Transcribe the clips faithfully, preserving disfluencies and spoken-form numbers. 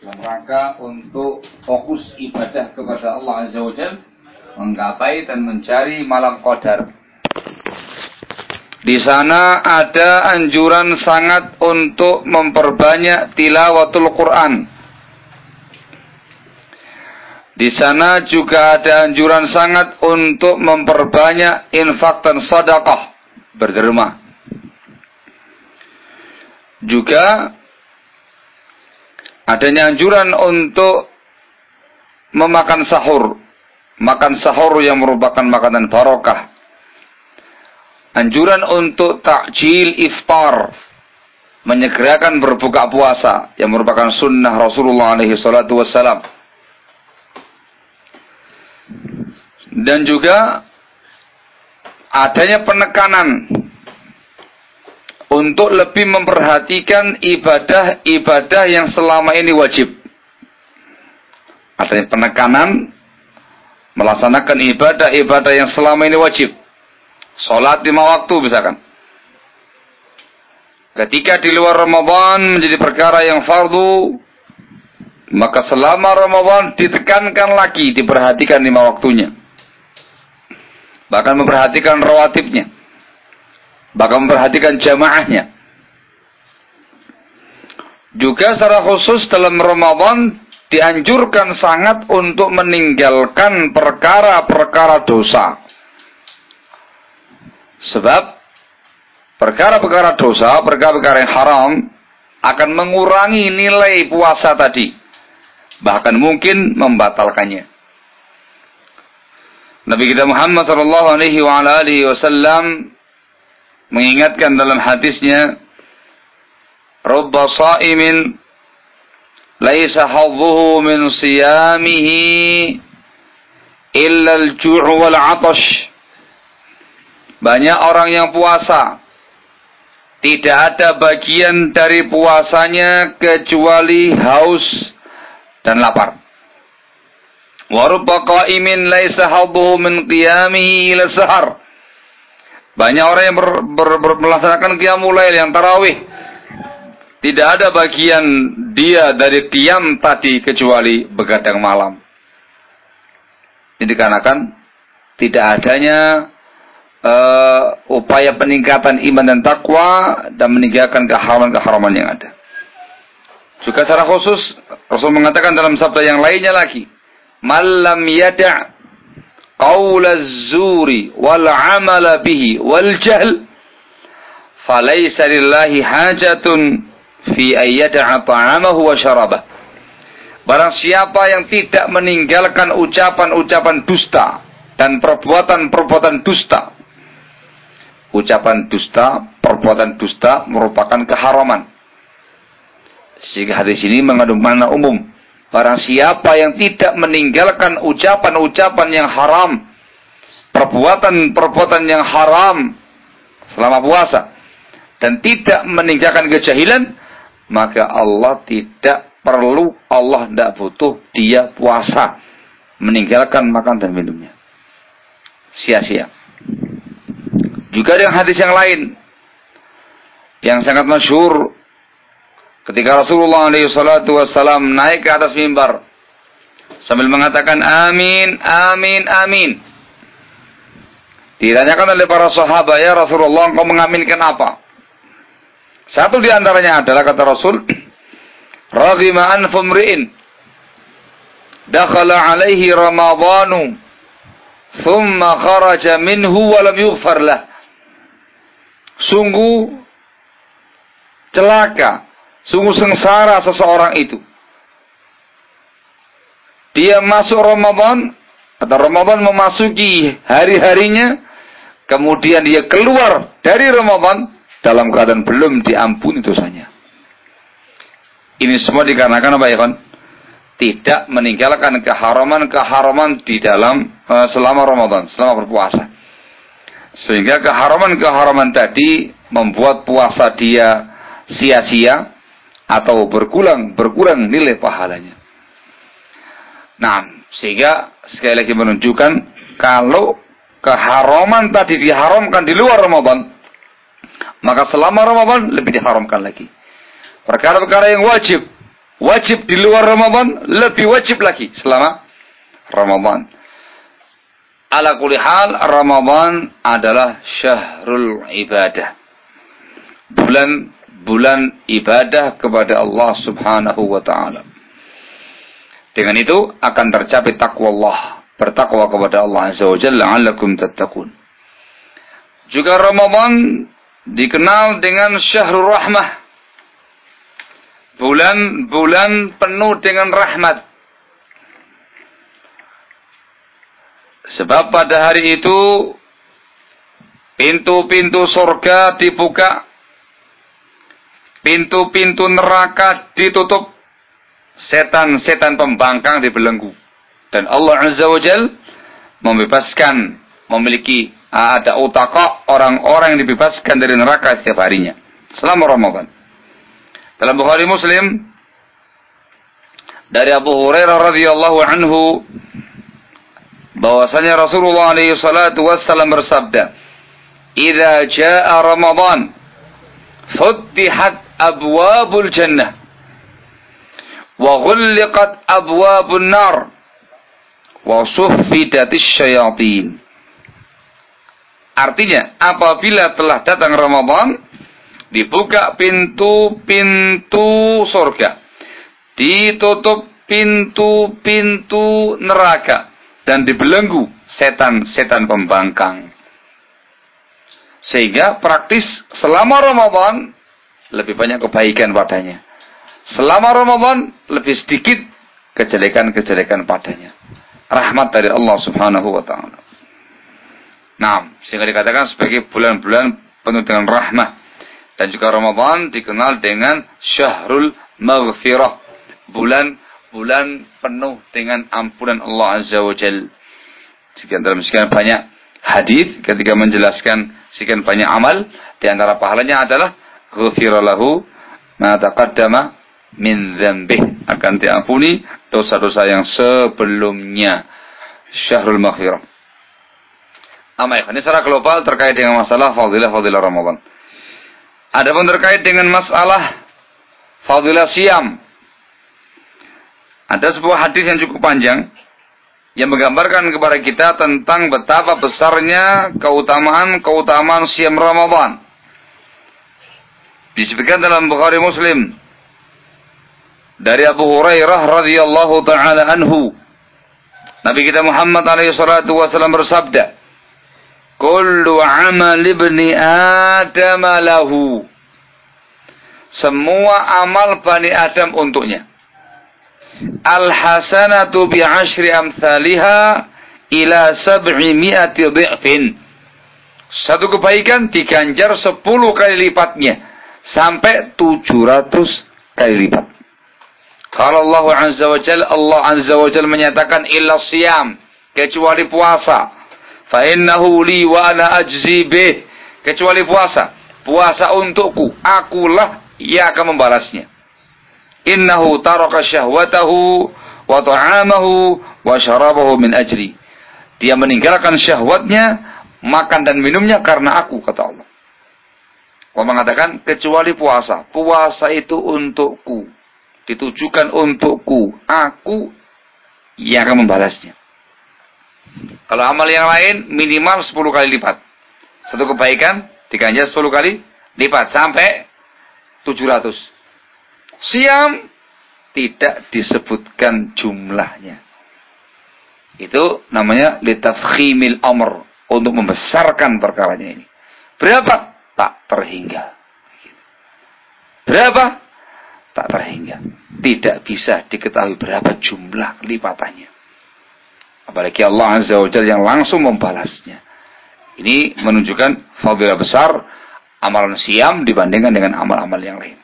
dalam rangka untuk fokus ibadah kepada Allah Azza wa Jalla, menggapai dan mencari malam qadar. Di sana ada anjuran sangat untuk memperbanyak tilawatul Quran. Di sana juga ada anjuran sangat untuk memperbanyak infak dan sedekah, berderma. Juga adanya anjuran untuk memakan sahur, makan sahur yang merupakan makanan barokah. Anjuran untuk takjil iftar, menyegerakan berbuka puasa yang merupakan sunnah Rasulullah alaihi salatu wassalam. Dan juga adanya penekanan untuk lebih memperhatikan ibadah-ibadah yang selama ini wajib. Adanya penekanan melaksanakan ibadah-ibadah yang selama ini wajib. Salat lima waktu misalkan. Ketika di luar Ramadan menjadi perkara yang fardu, maka selama Ramadan ditekankan lagi, diperhatikan lima waktunya. Bahkan memperhatikan rawatibnya. Bahkan memperhatikan jamaahnya. Juga secara khusus dalam Ramadan dianjurkan sangat untuk meninggalkan perkara-perkara dosa. Sebab perkara-perkara dosa, perkara-perkara yang haram akan mengurangi nilai puasa tadi. Bahkan mungkin membatalkannya. Nabi kita Muhammad sallallahu alaihi wa alihi wasallam mengingatkan dalam hadisnya, "Rubba sha'imin laisa hadduhu min siyamihi illa al-ju' wal 'atash." Banyak orang yang puasa, tidak ada bagian dari puasanya kecuali haus dan lapar. Wa rubba qa'imin laisa hadduhu min qiyamihi ila sahar. Banyak orang yang ber, ber, ber, melaksanakan qiyamul lail, yang tarawih, tidak ada bagian dia dari qiyam tadi kecuali begadang malam. Ini dikarenakan tidak adanya Uh, upaya peningkatan iman dan takwa dan meninggalkan keharaman-keharaman yang ada. Juga secara khusus Rasul mengatakan dalam sabda yang lainnya lagi, "Man lam yada' qaula az-zuri wal 'amala bihi wal jahl falaysa lillahi hajatun fi an yada'a ta'amahu wa syarabah." Barang siapa yang tidak meninggalkan ucapan-ucapan dusta dan perbuatan-perbuatan dusta. Ucapan dusta, perbuatan dusta merupakan keharaman. Sehingga hadis ini mengandung makna umum. Barang siapa yang tidak meninggalkan ucapan-ucapan yang haram, perbuatan-perbuatan yang haram selama puasa, dan tidak meninggalkan kejahilan, maka Allah tidak perlu, Allah tidak butuh dia puasa, meninggalkan makan dan minumnya. Sia-sia. Juga dengan hadis yang lain yang sangat masyhur, ketika Rasulullah alaihi salatu wassalam naik ke atas mimbar sambil mengatakan amin, amin, amin. Ditanyakan oleh para sahabat, "Ya Rasulullah, engkau mengaminkan apa?" Satu di antaranya adalah, kata Rasul, "Raghima anfu mri'in dakhala alaihi ramadhanu thumma kharaja minhu wa lam yughfar lah." Sungguh celaka, sungguh sengsara seseorang itu. Dia masuk Ramadan, atau Ramadan memasuki hari-harinya, kemudian dia keluar dari Ramadan dalam keadaan belum diampuni dosanya. Ini semua dikarenakan apa ya kan? Tidak meninggalkan keharaman-keharaman di dalam uh, selama Ramadan, selama berpuasa. Sehingga keharaman-keharaman tadi membuat puasa dia sia-sia atau berkurang berkurang nilai pahalanya. Nah, sehingga sekali lagi menunjukkan kalau keharaman tadi diharamkan di luar Ramadan, maka selama Ramadan lebih diharamkan lagi. Perkara-perkara yang wajib wajib di luar Ramadan, lebih wajib lagi selama Ramadan. Ala kulli hal, Ramadan adalah syahrul ibadah. Bulan bulan ibadah kepada Allah Subhanahu wa taala. Dengan itu akan tercapai takwa Allah, bertakwa kepada Allah Azza wa Jalla, la'allakum tattaqun. Juga Ramadan dikenal dengan syahrul rahmah. Bulan-bulan penuh dengan rahmat. Sebab pada hari itu pintu-pintu surga dibuka, pintu-pintu neraka ditutup, setan-setan pembangkang dibelenggu, dan Allah Azza wa Jal membebaskan, memiliki ada utaka, orang-orang yang dibebaskan dari neraka setiap harinya selama Ramadan. Dalam Bukhari Muslim dari Abu Hurairah radhiyallahu anhu bahwasanya Rasulullah alaihi salatu wassalam bersabda, "Idza jaa Ramadan, futtihat abwabul jannah wa ghulliqat abwabun nar wa suffidatis syayatin." Artinya, apabila telah datang Ramadan, dibuka pintu-pintu surga, ditutup pintu-pintu neraka, dan dibelenggu setan-setan pembangkang. Sehingga praktis selama Ramadan lebih banyak kebaikan padanya. Selama Ramadan lebih sedikit kejelekan-kejelekan padanya. Rahmat dari Allah Subhanahu wa taala. Nah, sehingga dikatakan sebagai bulan-bulan penuh dengan rahmah. Dan juga Ramadan dikenal dengan Syahrul Maghfirah. Bulan-bulan penuh dengan ampunan Allah Azza wa Jal. Sekian dalam sekian banyak hadis ketika menjelaskan sekian banyak amal, di antara pahalanya adalah ghufira lahu ma taqaddama min dzambih, akan diampuni dosa-dosa yang sebelumnya. Syahrul Maghfirah. Amma ini secara global terkait dengan masalah fadilah-fadilah Ramadan. Adapun terkait dengan masalah fadilah siam, ada sebuah hadis yang cukup panjang yang menggambarkan kepada kita tentang betapa besarnya keutamaan-keutamaan siam Ramadan. Disebutkan dalam Bukhari Muslim dari Abu Hurairah radhiyallahu taala anhu, Nabi kita Muhammad alaihi salatu wasallam bersabda, "Kullu amal ibni Adam lahu." Semua amal Bani Adam untuknya. Al-hasanatu bi'ashri amthaliha ila sab'i mi'ati dhi'fin. Satu kebaikan diganjar sepuluh kali lipatnya sampai tujuh ratus kali lipat. Kalau Allah Azza wa Jalla, Allah Azza wa Jalla menyatakan illa siyam, kecuali puasa. Fa innahu li wa ana ajzi bih, kecuali puasa. Puasa untukku, akulah yang akan membalasnya. Innahu taraka syahwatahu wa ta'amahu wa syarabahu min ajri. Dia meninggalkan syahwatnya, makan dan minumnya karena aku, kata Allah. Allah mengatakan kecuali puasa. Puasa itu untukku, ditujukan untukku, aku yang akan membalasnya. Kalau amal yang lain minimal sepuluh kali lipat. Satu kebaikan diganjar sepuluh kali lipat sampai tujuh ratus. Siam tidak disebutkan jumlahnya. Itu namanya litafkhimil amr, untuk membesarkan perkaranya ini. Berapa? Tak terhingga. Berapa? Tak terhingga. Tidak bisa diketahui berapa jumlah lipatannya. Apalagi Allah Azza wa Jalla yang langsung membalasnya. Ini menunjukkan fadilah besar amalan siam dibandingkan dengan amal-amal yang lain.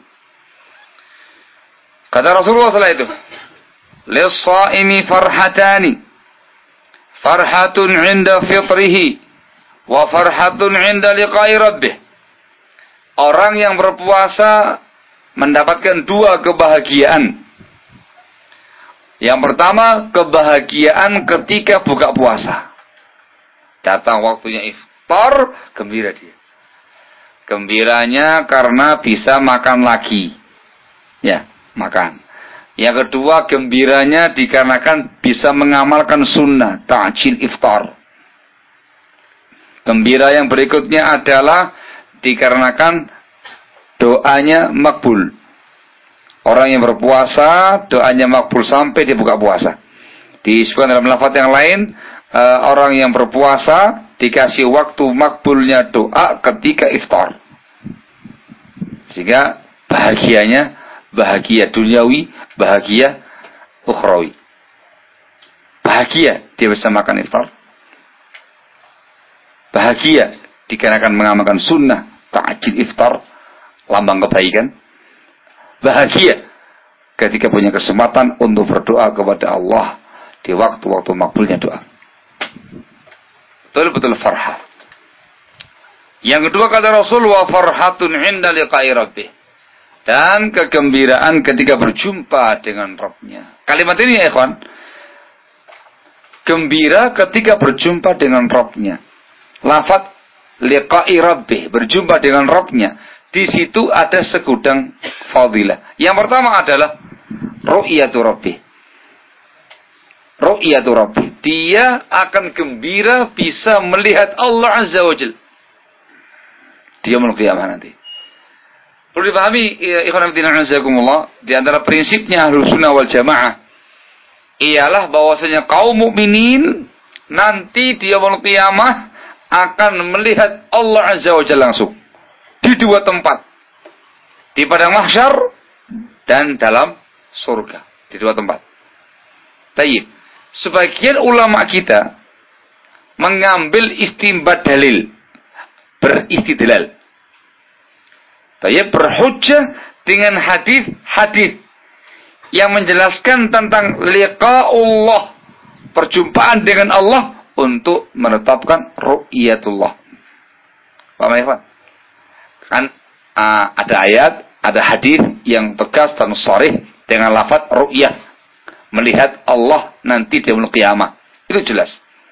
Kata Rasulullah setelah itu, "Lis-shaimi farhatani, farhatun 'inda fitrihi wa farhatun 'inda liqa'i rabbih." Orang yang berpuasa mendapatkan dua kebahagiaan. Yang pertama, kebahagiaan ketika buka puasa. Datang waktunya iftar, gembira dia. Gembiranya karena bisa makan lagi. Ya, makan. Yang kedua, gembiranya dikarenakan bisa mengamalkan sunnah, ta'jil iftar. Gembira yang berikutnya adalah dikarenakan doanya makbul. Orang yang berpuasa, doanya makbul sampai dia buka puasa. Disebutkan dalam lafaz yang lain, orang yang berpuasa dikasih waktu makbulnya doa ketika iftar. Sehingga bahagianya, bahagia duniawi, bahagia ukhrawi. Bahagia dia bisa makan iftar. Bahagia dikarenakan mengamalkan sunnah ta'jil iftar, lambang kebaikan. Bahagia ketika punya kesempatan untuk berdoa kepada Allah di waktu-waktu makbulnya doa. Betul-betul farhah. Yang kedua kata Rasul, wa farhatun inda liqa'i rabbih. Dan kegembiraan ketika berjumpa dengan Rabbnya. Kalimat ini ya ikhwan, gembira ketika berjumpa dengan Rabbnya. Lafaz liqa'i rabbih, berjumpa dengan Rabbnya. Di situ ada segudang fadilah. Yang pertama adalah ru'yatu rabbih. Ru'yatu rabbih. Dia akan gembira bisa melihat Allah Azza wa Jalla. Dia yaumul qiyamah nanti. Perlu dipahami, ikhwan fillah azakumullah, di antara prinsipnya Ahlus Sunnah wal Jamaah ialah bahwasanya kaum mukminin nanti di yaumul qiyamah akan melihat Allah Azza wa Jalla langsung di dua tempat, di padang mahsyar dan dalam surga, di dua tempat. Tayyib. Sebagian ulama kita mengambil istinbat dalil, beristidlal. Tayyib, berhujjah dengan hadis-hadis yang menjelaskan tentang liqa'ullah, perjumpaan dengan Allah, untuk menetapkan ru'yatullah. Paham ya, Pak? Kan uh, ada ayat, ada hadis yang tegas dan sharih dengan lafaz ru'yah, melihat Allah nanti di yaumul qiyamah. Itu jelas.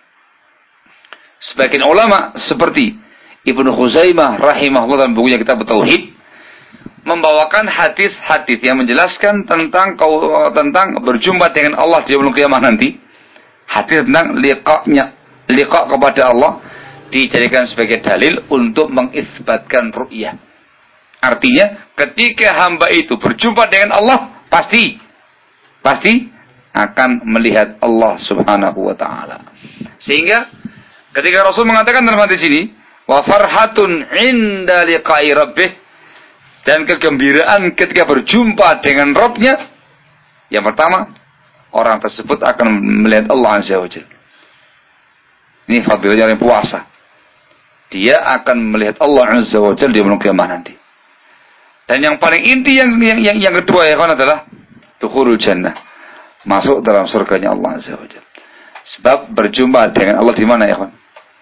Sebagian ulama seperti Ibnu Khuzaimah rahimahullah dalam bukunya Kitab Tauhid membawakan hadis-hadis yang menjelaskan tentang tentang berjumpa dengan Allah di yaumul qiyamah nanti. Hadis tentang liqa'nya, liqa' kepada Allah dijadikan sebagai dalil untuk mengisbatkan ru'yah. Artinya, ketika hamba itu berjumpa dengan Allah, pasti pasti akan melihat Allah Subhanahu wa taala. Sehingga ketika Rasul mengatakan dalam hadis ini, wa farhatun 'inda liqa'i rabbih, dan kegembiraan ketika berjumpa dengan Rabb-nya, yang pertama, orang tersebut akan melihat Allah Azza wa Jalla. Ini fadilahnya orang puasa. Dia akan melihat Allah Azza wa Jalla di yaumul qiyamah nanti. Dan yang paling inti yang yang yang, yang kedua ya kawan adalah dukhulul jannah, masuk dalam surganya Allah Azza wa Jalla. Sebab berjumpa dengan Allah di mana ya kawan?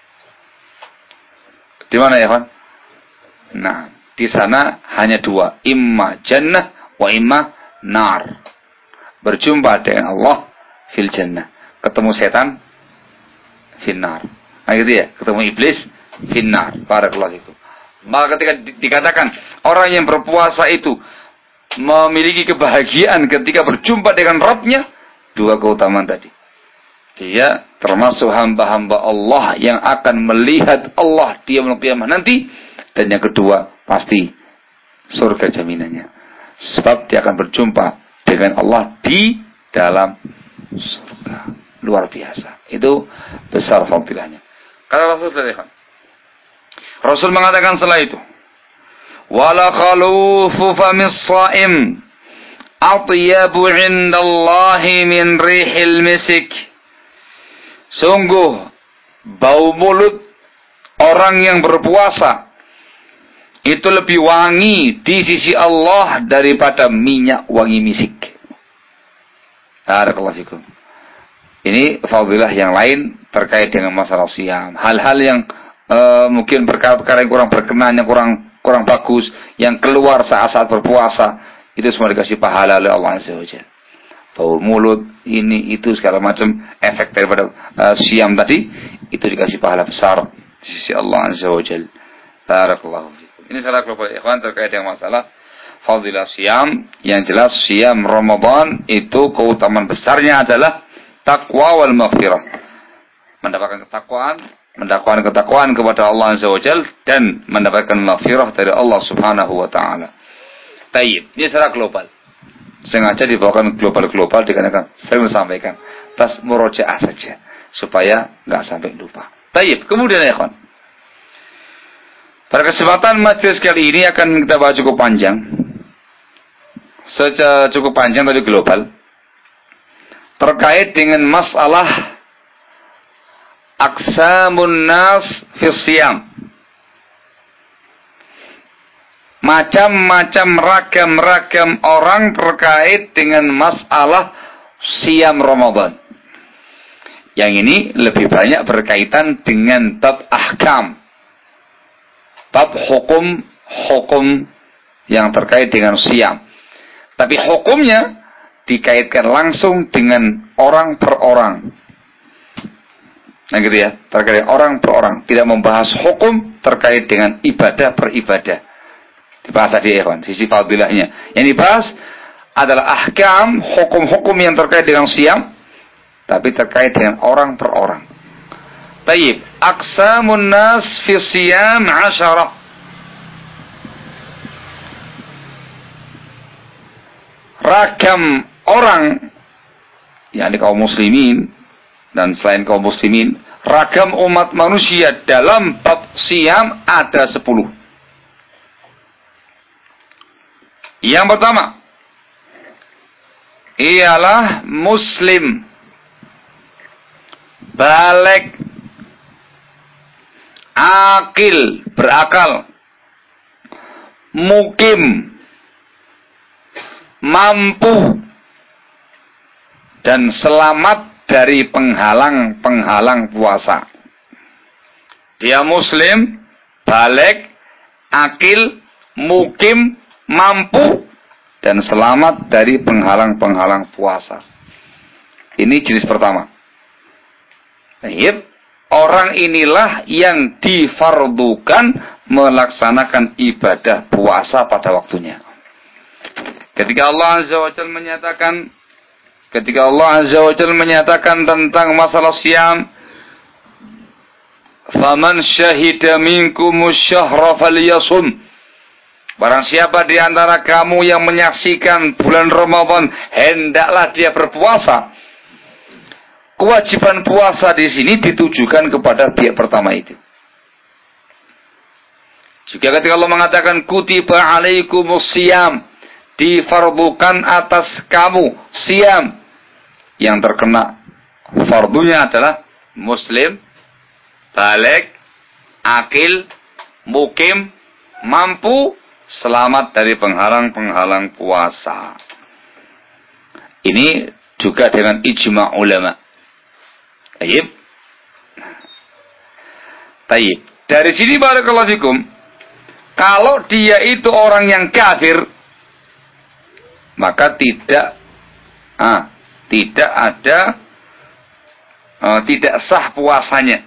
Di mana ya kawan? Nah, di sana hanya dua, imma jannah wa imma nar. Berjumpa dengan Allah fil jannah, ketemu setan fil nar. Nah, gitu ya, ketemu iblis fil nar. Barakallahu fikum. Maka ketika di dikatakan orang yang berpuasa itu memiliki kebahagiaan ketika berjumpa dengan Rabb-nya, dua keutamaan tadi. Dia termasuk hamba-hamba Allah yang akan melihat Allah di yaumul qiyamah nanti, dan yang kedua pasti surga jaminannya. Sebab dia akan berjumpa dengan Allah di dalam surga. Luar biasa. Itu besar fadilahnya. Kata Rasul tadi, Rasul mengatakan setelah itu, wala khalufu famis shaim atyabu 'indallahi min rihil misik. Sungguh bau mulut orang yang berpuasa itu lebih wangi di sisi Allah daripada minyak wangi misik. Barakallahu fikum. Ini fadilah yang lain terkait dengan masalah siam. Hal-hal yang uh, mungkin perkara-perkara yang kurang berkenan, yang kurang kurang bagus, yang keluar saat-saat berpuasa, itu semua dikasih pahala oleh Allah Azza wa Jalla. Bau mulut, ini, itu, segala macam efek daripada uh, siam tadi, itu dikasih pahala besar di sisi Allah Azza wa Jalla. Barakallahu fikum. Ini salah kelompok ikhwan terkait dengan masalah fadilah siyam. Yang jelas siyam Ramadan itu keutamaan besarnya adalah taqwa wal maghfirah. Mendapatkan ketakwaan, mendapatkan ketakwaan kepada Allah Azza wa Jalla dan mendapatkan maghfirah dari Allah Subhanahu wa taala. Tayyib, ini secara global. Sengaja dibawakan global-global dikarenakan saya sampaikan tas murojaah saja supaya enggak sampai lupa. Tayyib, kemudian ya kawan. Pada kesempatan majelis kali ini akan kita bahas cukup panjang. Secara cukup panjang tadi global. Terkait dengan masalah aqsamun nas fi siyam. Macam-macam ragam-ragam orang terkait dengan masalah siyam Ramadan. Yang ini lebih banyak berkaitan dengan bab ahkam. Bab hukum-hukum yang terkait dengan siyam. Tapi hukumnya dikaitkan langsung dengan orang per orang. Nah gitu ya, terkait dengan orang per orang. Tidak membahas hukum terkait dengan ibadah per ibadah. Dibahas tadi ya kawan, sisi fadilahnya. Yang dibahas adalah ahkam, hukum-hukum yang terkait dengan siyam. Tapi terkait dengan orang per orang. Tayyib, aqsamun nas fi siyam asyarah. Ragam orang, yakni kaum muslimin dan selain kaum muslimin, ragam umat manusia dalam bab siyam ada sepuluh. Yang pertama ialah muslim, baligh, akil, berakal, mukim, mampu, dan selamat dari penghalang-penghalang puasa. Dia muslim, baligh, akil, mukim, mampu, dan selamat dari penghalang-penghalang puasa. Ini jenis pertama. Baik, orang inilah yang difardukan melaksanakan ibadah puasa pada waktunya. Ketika Allah Azza wa Jalla menyatakan ketika Allah Azza wa Jalla menyatakan tentang masalah siyam, "Faman syahida minkumus syahra falyasum." Barang siapa di antara kamu yang menyaksikan bulan Ramadan, hendaklah dia berpuasa. Kewajiban puasa di sini ditujukan kepada pihak pertama itu. Juga ketika Allah mengatakan kutiba alaikumus siyam, difardukan atas kamu siyam, yang terkena fardunya adalah muslim, baligh, akil, mukim, mampu, selamat dari penghalang-penghalang puasa. Ini juga dengan ijma' ulama. Tayyib. Tayyib. Dari sini barakallahu fikum, kalau dia itu orang yang kafir, maka tidak ah, tidak ada uh, tidak sah puasanya.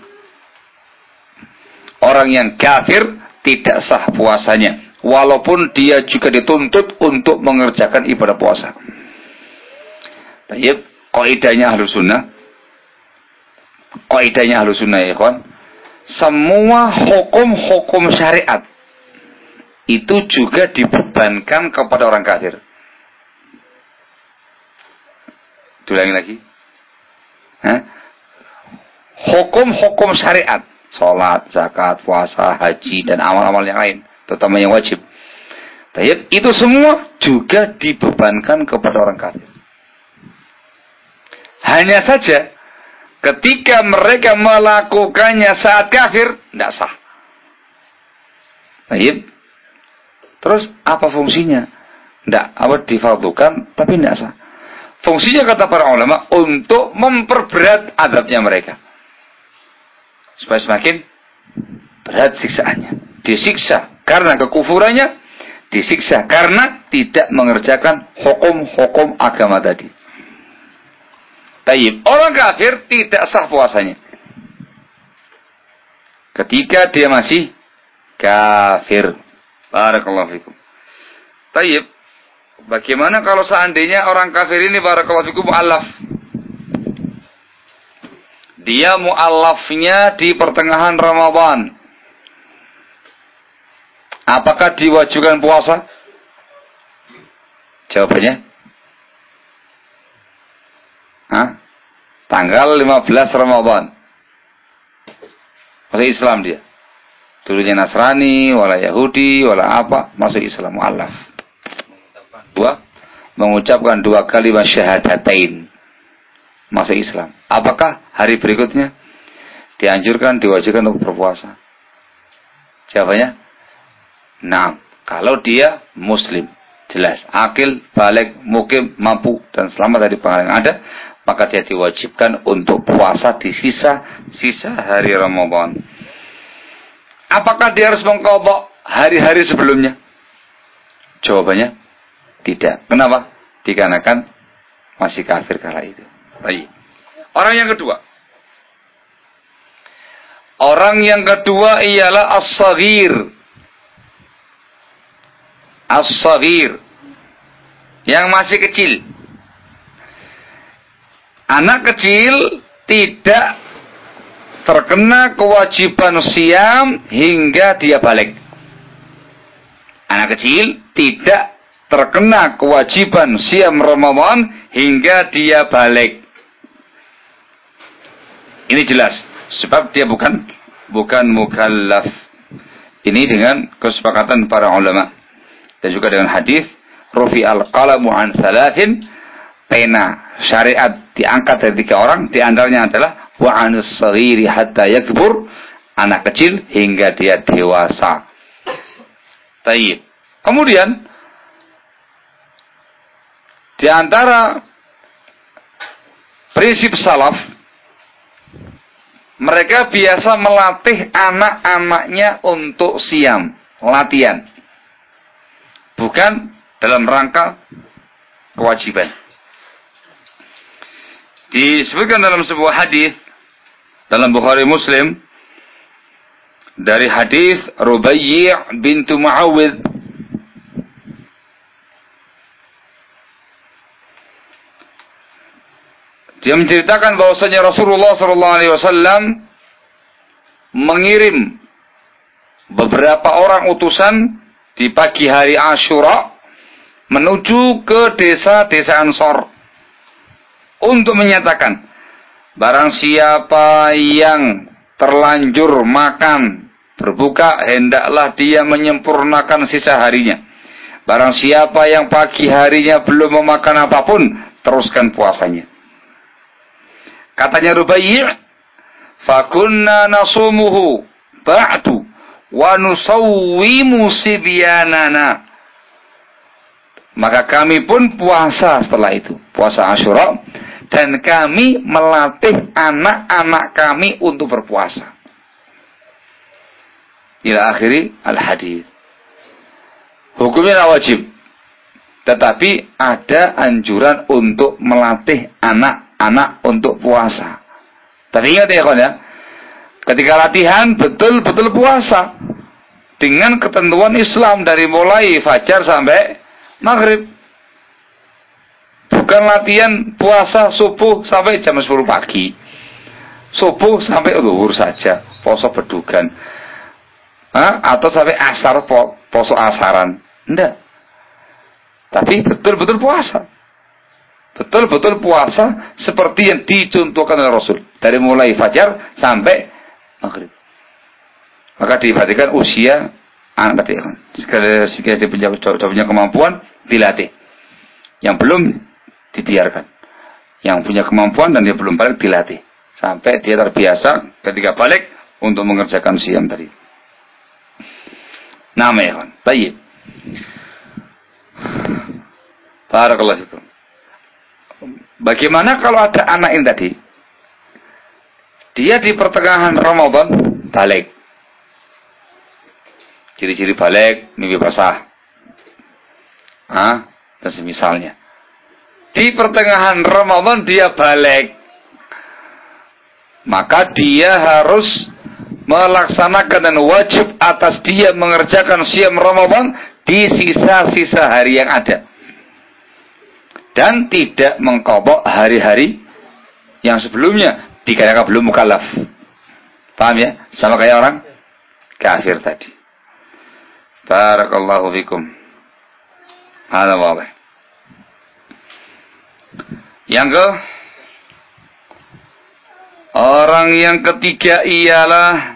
Orang yang kafir tidak sah puasanya, walaupun dia juga dituntut untuk mengerjakan ibadah puasa. Tayyib, kaidahnya Ahlus Sunnah. Kaidahnya Ahlus Sunnah ya kawan. Semua hukum-hukum syariat itu juga dibebankan kepada orang kafir. Ulangi lagi. Hah? Hukum-hukum syariat, salat, zakat, puasa, haji, dan amal-amal yang lain, terutama yang wajib. Tayyib, itu semua juga dibebankan kepada orang kafir. Hanya saja ketika mereka melakukannya saat kafir, tidak sah. Tayyib. Terus apa fungsinya? Tidak, apa difardukan tapi tidak sah. Fungsinya kata para ulama untuk memperberat azabnya mereka, supaya semakin berat siksaannya. Disiksa karena kekufurannya, disiksa karena tidak mengerjakan hukum-hukum agama tadi. Tayyib, orang kafir tidak sah puasanya ketika dia masih kafir. Barakallahu fikum. Tayyib. Bagaimana kalau seandainya orang kafir ini barakallahu fikum mu'allaf? Dia mu'allafnya di pertengahan Ramadan. Apakah diwajibkan puasa? Jawabannya? Hah? Tanggal lima belas Ramadan. Masuk Islam dia. Dulunya Nasrani, wala Yahudi, wala apa, masuk Islam mu'allaf. Dua, mengucapkan dua kalimat syahadatain, masuk Islam. Apakah hari berikutnya dianjurkan, diwajibkan untuk berpuasa? Jawabannya, nah, kalau dia Muslim, jelas, akil, balik, mukim, mampu, dan selamat dari pengaruh yang ada, maka dia diwajibkan untuk puasa di sisa-sisa hari Ramadan. Apakah dia harus mengqadha hari-hari sebelumnya? Jawabannya, tidak. Kenapa? Dikarenakan masih kafir kala itu. Baik. Orang yang kedua. Orang yang kedua ialah as-saghir. As-saghir. Yang masih kecil. Anak kecil tidak terkena kewajiban siam hingga dia balik. Anak kecil tidak terkena kewajiban siam Ramadan hingga dia balik. Ini jelas, sebab dia bukan bukan mukallaf. Ini dengan kesepakatan para ulama dan juga dengan hadis rufi al-qalamu an salatin, pena syariat diangkat dari tiga orang, di antaranya adalah wa anus saghiri hatta yakbur, anak kecil hingga dia dewasa. Tayyib. Kemudian di antara prinsip salaf, mereka biasa melatih anak-anaknya untuk siam, latihan. Bukan dalam rangka kewajiban. Disebutkan dalam sebuah hadis dalam Bukhari Muslim dari hadis Rubayyi' bintu Muawwidh. Dia menceritakan bahwasanya Rasulullah sallallahu alaihi wasallam mengirim beberapa orang utusan di pagi hari Asyura menuju ke desa-desa Ansor untuk menyatakan, barang siapa yang terlanjur makan berbuka, hendaklah dia menyempurnakan sisa harinya. Barang siapa yang pagi harinya belum memakan apapun, teruskan puasanya. Katanya Rubayyi', fakunna nasumuhu ba'du wa nusawwimu sibyanana. Maka kami pun puasa setelah itu, puasa Asyura, dan kami melatih anak-anak kami untuk berpuasa. Ila akhiri al-hadis. Hukumnya wajib, tetapi ada anjuran untuk melatih anak-anak untuk puasa. Tapi ingat ya kawan ya, ketika latihan betul-betul puasa dengan ketentuan Islam dari mulai fajar sampai maghrib. Bukan latihan puasa subuh sampai jam sepuluh pagi, subuh sampai zuhur saja, poso bedugan, Hah? atau sampai asar, poso asaran. Enggak. Tapi betul-betul puasa. Betul-betul puasa seperti yang dicontohkan oleh Rasul. Dari mulai fajar sampai maghrib. Maka diperhatikan usia anak tadi. Jika dia punya, punya kemampuan, dilatih. Yang belum, dibiarkan. Yang punya kemampuan dan dia belum balik, dilatih. Sampai dia terbiasa ketika balik untuk mengerjakan siam tadi. Nama ya kan. Baik. Barakallahu fikum. Bagaimana kalau ada anak ini tadi, dia di pertengahan Ramadan balik. Ciri-ciri balik, mimpi basah, ah, dan semisalnya. Di pertengahan Ramadan dia balik, maka dia harus melaksanakan dan wajib atas dia mengerjakan siam Ramadan di sisa-sisa hari yang ada. Dan tidak mengqadha hari-hari yang sebelumnya dikarenakan belum mukallaf. Paham ya? Sama kayak orang kafir tadi. Barakallahu fikum. Hada wadih. Yang ke orang yang ketiga ialah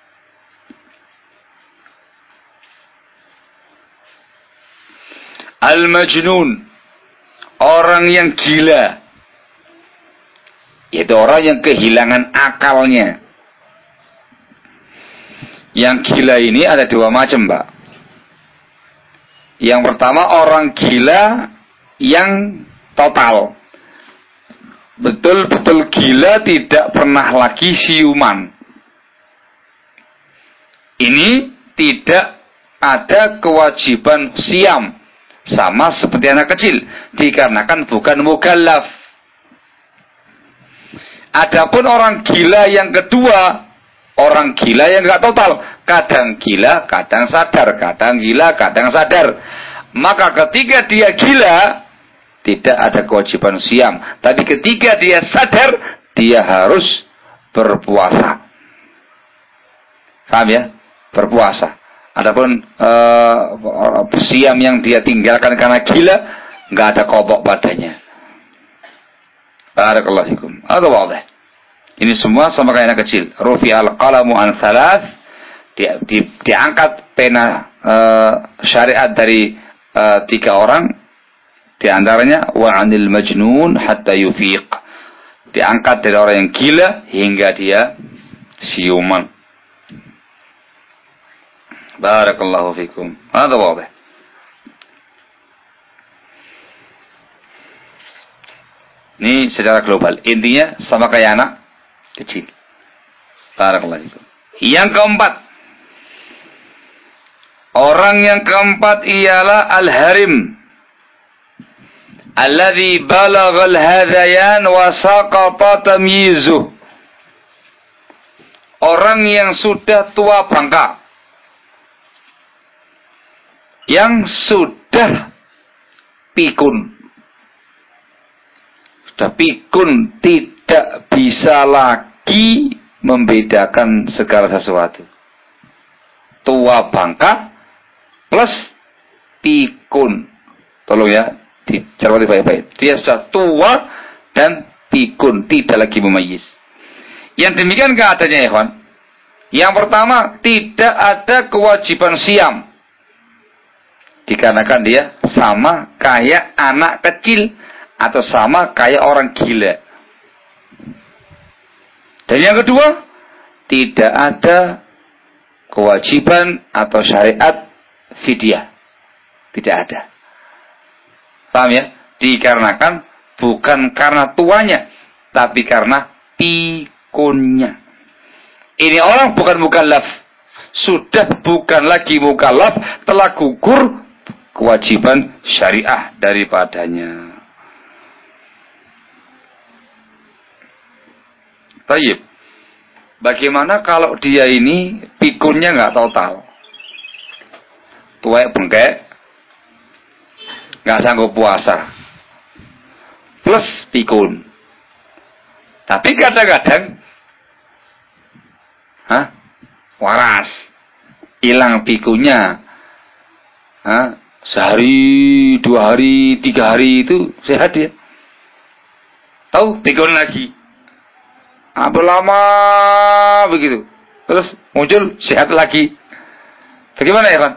al-majnun, orang yang gila, yaitu orang yang kehilangan akalnya. Yang gila ini ada dua macam, Mbak. Yang pertama orang gila yang total, betul-betul gila, tidak pernah lagi siuman. Ini tidak ada kewajiban siam, sama seperti anak kecil, dikarenakan bukan mukallaf. Adapun orang gila yang kedua, orang gila yang enggak total, kadang gila, kadang sadar, kadang gila, kadang sadar. Maka ketika dia gila, tidak ada kewajiban siam. Tapi ketika dia sadar, dia harus berpuasa. Paham ya? Berpuasa. Adapun uh, siam yang dia tinggalkan karena gila, nggak ada qadha padanya. Barakallahu fikum. Ada wadih. Ini semua sama kayak anak kecil. Rufi al-qalamu an thalath. Di, di, diangkat pena uh, syariat dari uh, tiga orang. Di antaranya wa anil majnun hatta yufiq. Diangkat dari orang yang gila hingga dia siuman. Barakallahu fikum. Ada wadih. Ini secara global. Intinya sama kayak anak kecil. Barakallahu fikum. Yang keempat. Orang yang keempat ialah al-harim. Alladhi balaghal hadayan wa saqata tamyizuh. Orang yang sudah tua bangka, yang sudah pikun, sudah pikun, tidak bisa lagi membedakan segala sesuatu. Tua bangka plus pikun. Tolong ya, dicermati baik-baik. Dia sudah tua dan pikun, tidak lagi memayis. Yang demikian keadaannya, ya kawan. Yang pertama, tidak ada kewajiban siam, dikarenakan dia sama kayak anak kecil atau sama kayak orang gila. Dan yang kedua, tidak ada kewajiban atau syariat fidyah. Tidak ada. Paham ya? Dikarenakan bukan karena tuanya, tapi karena pikunnya. Ini orang bukan mukallaf. Sudah bukan lagi mukallaf, telah gugur kewajiban syariah daripadanya. Baik. Bagaimana kalau dia ini pikunnya nggak total? Tuwek bengkek, nggak sanggup puasa, plus pikun. Tapi kadang-kadang, hah, waras, hilang pikunnya, hah, sehari, dua hari, tiga hari itu sehat ya. Tahu pikun lagi, apa lama begitu, terus muncul sehat lagi. Bagaimana ya kan?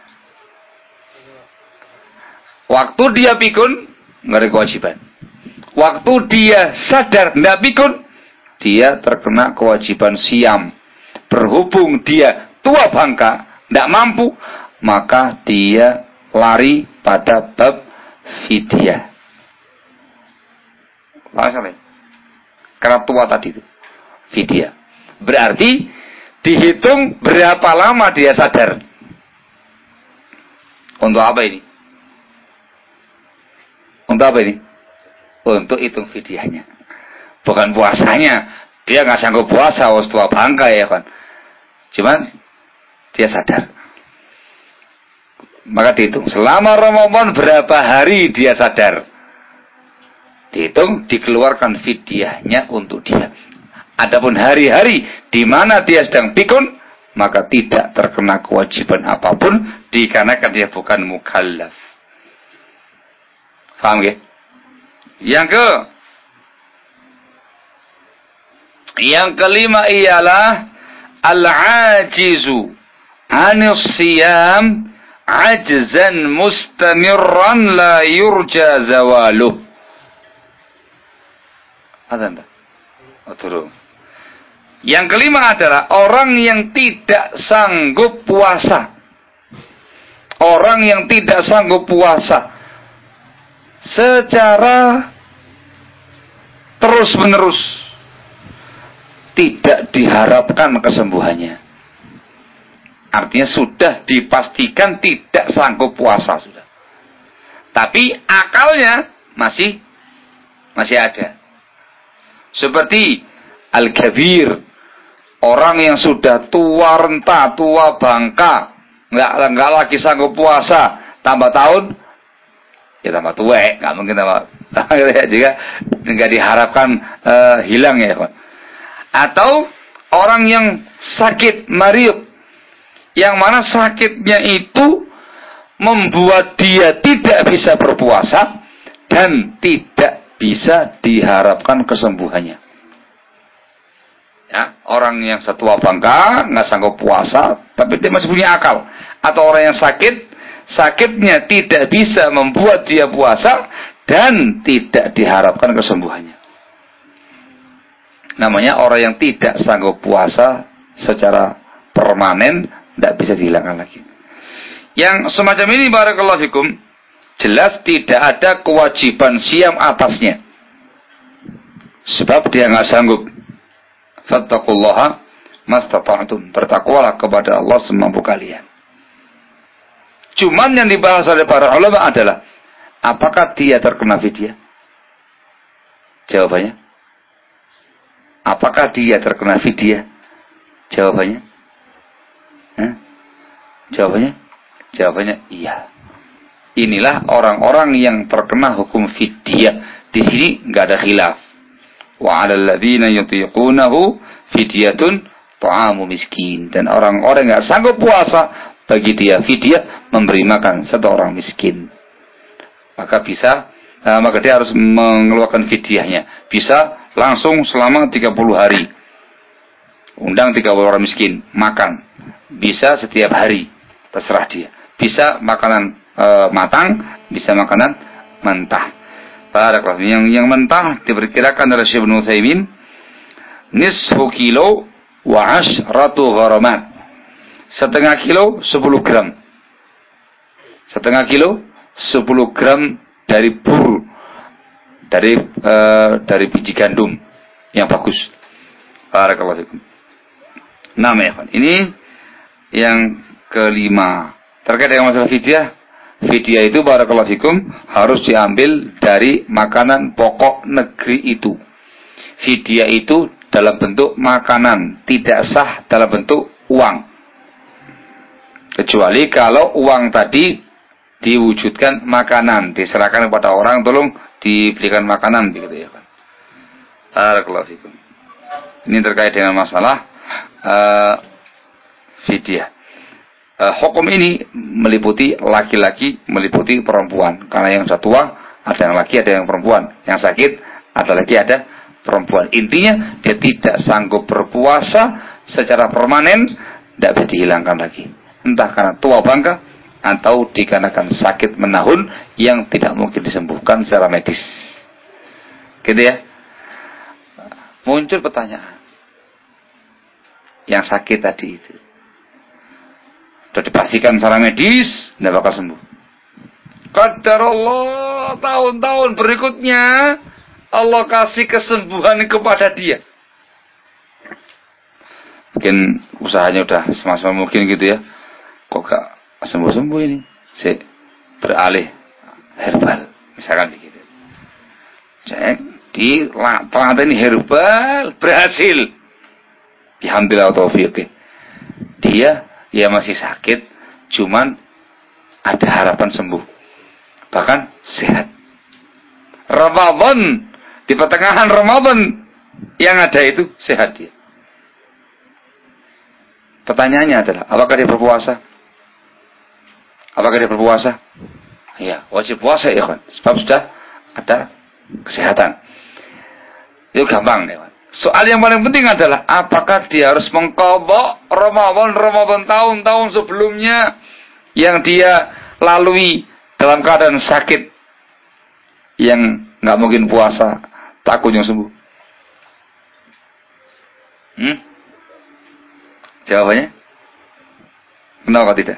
Waktu dia pikun, nggak ada kewajiban. Waktu dia sadar nggak pikun, dia terkena kewajiban siam. Berhubung dia tua bangka, nggak mampu, maka dia lari pada bab fidyah. Langsung, karena tua tadi itu fidyah. Berarti dihitung berapa lama dia sadar. Untuk apa ini? Untuk apa ini? Untuk hitung fidyahnya. Bukan puasanya. Dia nggak sanggup puasa, was tua bangka ya kan. Cuman dia sadar. Maka dihitung selama Ramadan berapa hari dia sadar. Dihitung, dikeluarkan fidyahnya untuk dia. Adapun hari-hari di mana dia sedang pikun, maka tidak terkena kewajiban apapun dikarenakan dia bukan mukallaf. Paham ya? Yang ke Yang kelima ialah al-ajizu 'anis siyam ajzan mustamirran la yurja zawaluh. Ada enggak? Oh, turun. Yang kelima adalah orang yang tidak sanggup puasa. Orang yang tidak sanggup puasa secara terus-menerus, tidak diharapkan kesembuhannya. Artinya sudah dipastikan tidak sanggup puasa sudah. Tapi akalnya masih masih ada. Seperti al-kabir, orang yang sudah tua renta, tua bangka, nggak nggak lagi sanggup puasa, tambah tahun, ya tambah tua, nggak mungkin tambah. Juga nggak diharapkan uh, hilang ya, Pak. Atau orang yang sakit mariub, yang mana sakitnya itu membuat dia tidak bisa berpuasa dan tidak bisa diharapkan kesembuhannya. Ya, orang yang setua bangka nggak sanggup puasa, tapi dia masih punya akal. Atau orang yang sakit, sakitnya tidak bisa membuat dia puasa dan tidak diharapkan kesembuhannya. Namanya orang yang tidak sanggup puasa secara permanen, tidak bisa dihilangkan lagi. Yang semacam ini barakallahu fikum, jelas tidak ada kewajiban siam atasnya. Sebab dia nggak sanggup. Fattaqullaha mastata'tum. Bertakwalah kepada Allah semampu kalian. Cuman yang dibahas oleh para ulama adalah apakah dia terkena fidyah? Jawabannya, apakah dia terkena fidyah? Jawabannya, Hah? Jawabannya, jawabannya iya. Inilah orang-orang yang terkena hukum fidyah. Di sini nggak ada khilaf. Wa 'alal ladzina yutiqunahu fidyatun ta'amu miskin. Dan orang-orang yang nggak sanggup puasa, bagi dia fidyah memberi makan satu orang miskin. Maka bisa, uh, maka dia harus mengeluarkan fidyahnya. Bisa langsung selama tiga puluh hari. Undang tiga puluh orang miskin, makan. Bisa setiap hari, terserah dia. Bisa makanan uh, matang, bisa makanan mentah. Barakallahu. Yang yang mentah diperkirakan oleh Syekh Ibnu Utsaimin nisfu kilo wa asyratu gharamat. Setengah kilo sepuluh gram. Setengah kilo sepuluh gram dari bur, dari uh, dari biji gandum yang bagus. Barakallahu fikum. Nama ya, ini yang kelima. Terkait dengan masalah fidyah, fidyah itu barakallahu fikum harus diambil dari makanan pokok negeri itu. Fidyah itu dalam bentuk makanan, tidak sah dalam bentuk uang. Kecuali kalau uang tadi diwujudkan makanan, diserahkan kepada orang, tolong dibelikan makanan, begitu ya kan. Barakallahu fikum. Ini terkait dengan masalah uh, fidyah. Uh, hukum ini meliputi laki-laki, meliputi perempuan. Karena yang tua ada yang laki, ada yang perempuan. Yang sakit ada lagi, ada perempuan. Intinya dia tidak sanggup berpuasa secara permanen, tidak bisa dihilangkan lagi. Entah karena tua bangka atau dikarenakan sakit menahun yang tidak mungkin disembuhkan secara medis. Gitu ya. Muncul pertanyaan. Yang sakit tadi itu sudah dipastikan secara medis tidak bakal sembuh. Qadarullah, tahun-tahun berikutnya Allah kasih kesembuhan kepada dia. Mungkin usahanya udah semaksimal mungkin gitu ya. Kok gak sembuh-sembuh ini? Saya beralih herbal, misalkan begitu. Cek di lapangan ini herbal berhasil. Alhamdulillah taufiq. Dia ya masih sakit, cuman ada harapan sembuh. Bahkan sehat. Ramadan, di pertengahan Ramadan yang ada itu sehat dia. Pertanyaannya adalah, apakah dia berpuasa? Apakah dia berpuasa? Ya, wajib puasa ya kan. Sebab sudah ada kesehatan. Itu gampang ya kan. Soal yang paling penting adalah, apakah dia harus mengqadha Ramadan-Ramadan tahun-tahun sebelumnya yang dia lalui dalam keadaan sakit yang nggak mungkin puasa, takutnya sembuh. Hmm? Jawabannya? Kenapa tidak?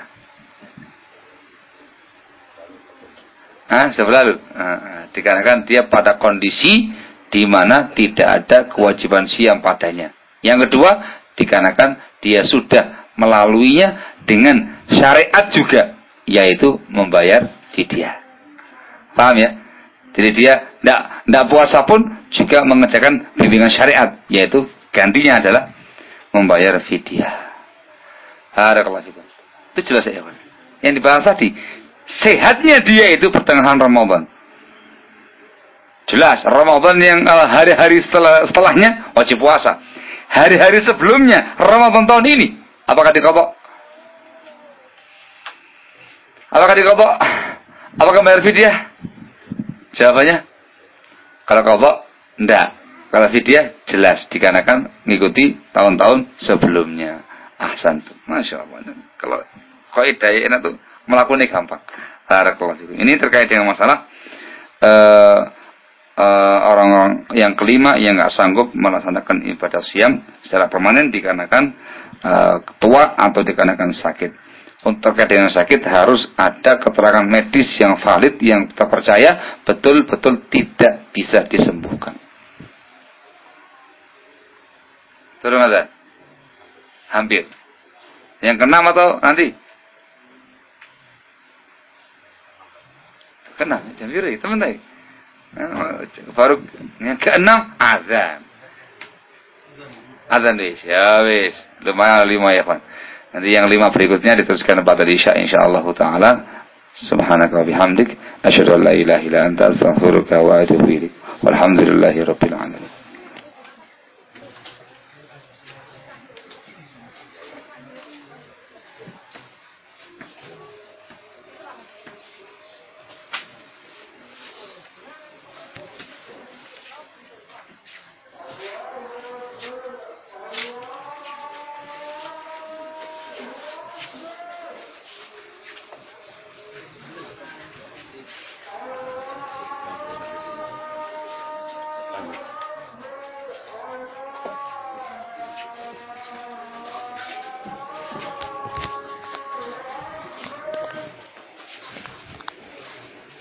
Ah, sudah berlalu. Ah, dikarenakan dia pada kondisi di mana tidak ada kewajiban siam padanya. Yang kedua, dikarenakan dia sudah melaluinya dengan syariat juga, yaitu membayar fidyah. Paham ya? Jadi dia tidak tidak puasa pun juga mengerjakan bimbingan syariat, yaitu gantinya adalah membayar fidyah. Barakallahu fikum. Itu jelas ya, Pak. Yang dibahas tadi, sehatnya dia itu pertengahan Ramadan. Jelas, Ramadan yang hari-hari setelah, setelahnya wajib puasa. Hari-hari sebelumnya, Ramadan tahun ini, apakah diqadha? Apakah diqadha? Apakah bayar fidyah? Jawabannya, kalau qadha, enggak. Kalau fidyah, jelas, dikarenakan mengikuti tahun-tahun sebelumnya. Ahsan tuh, Masya Allah. Kalau kaidah enak tuh, melakukannya gampang. Barakallahu fikum. Ini terkait dengan masalah uh, uh, orang-orang yang kelima yang nggak sanggup melaksanakan ibadah siam secara permanen dikarenakan uh, tua atau dikarenakan sakit. Untuk terkait dengan sakit harus ada keterangan medis yang valid yang kita percaya betul-betul tidak bisa disembuhkan. Turun ada? Hampir. Yang keenam atau nanti? Keenam, jam biru, teman tadi. Baru yang keenam azan. Azan wis, ya wis. Lumayan lima ya, Pak. Nanti yang lima berikutnya diteruskan pada Isya insyaallah taala. Subhanaka wa bihamdik, asyhadu an la ilaha illa anta, astaghfiruka wa atubu ilaik. Walhamdulillahirabbil alamin.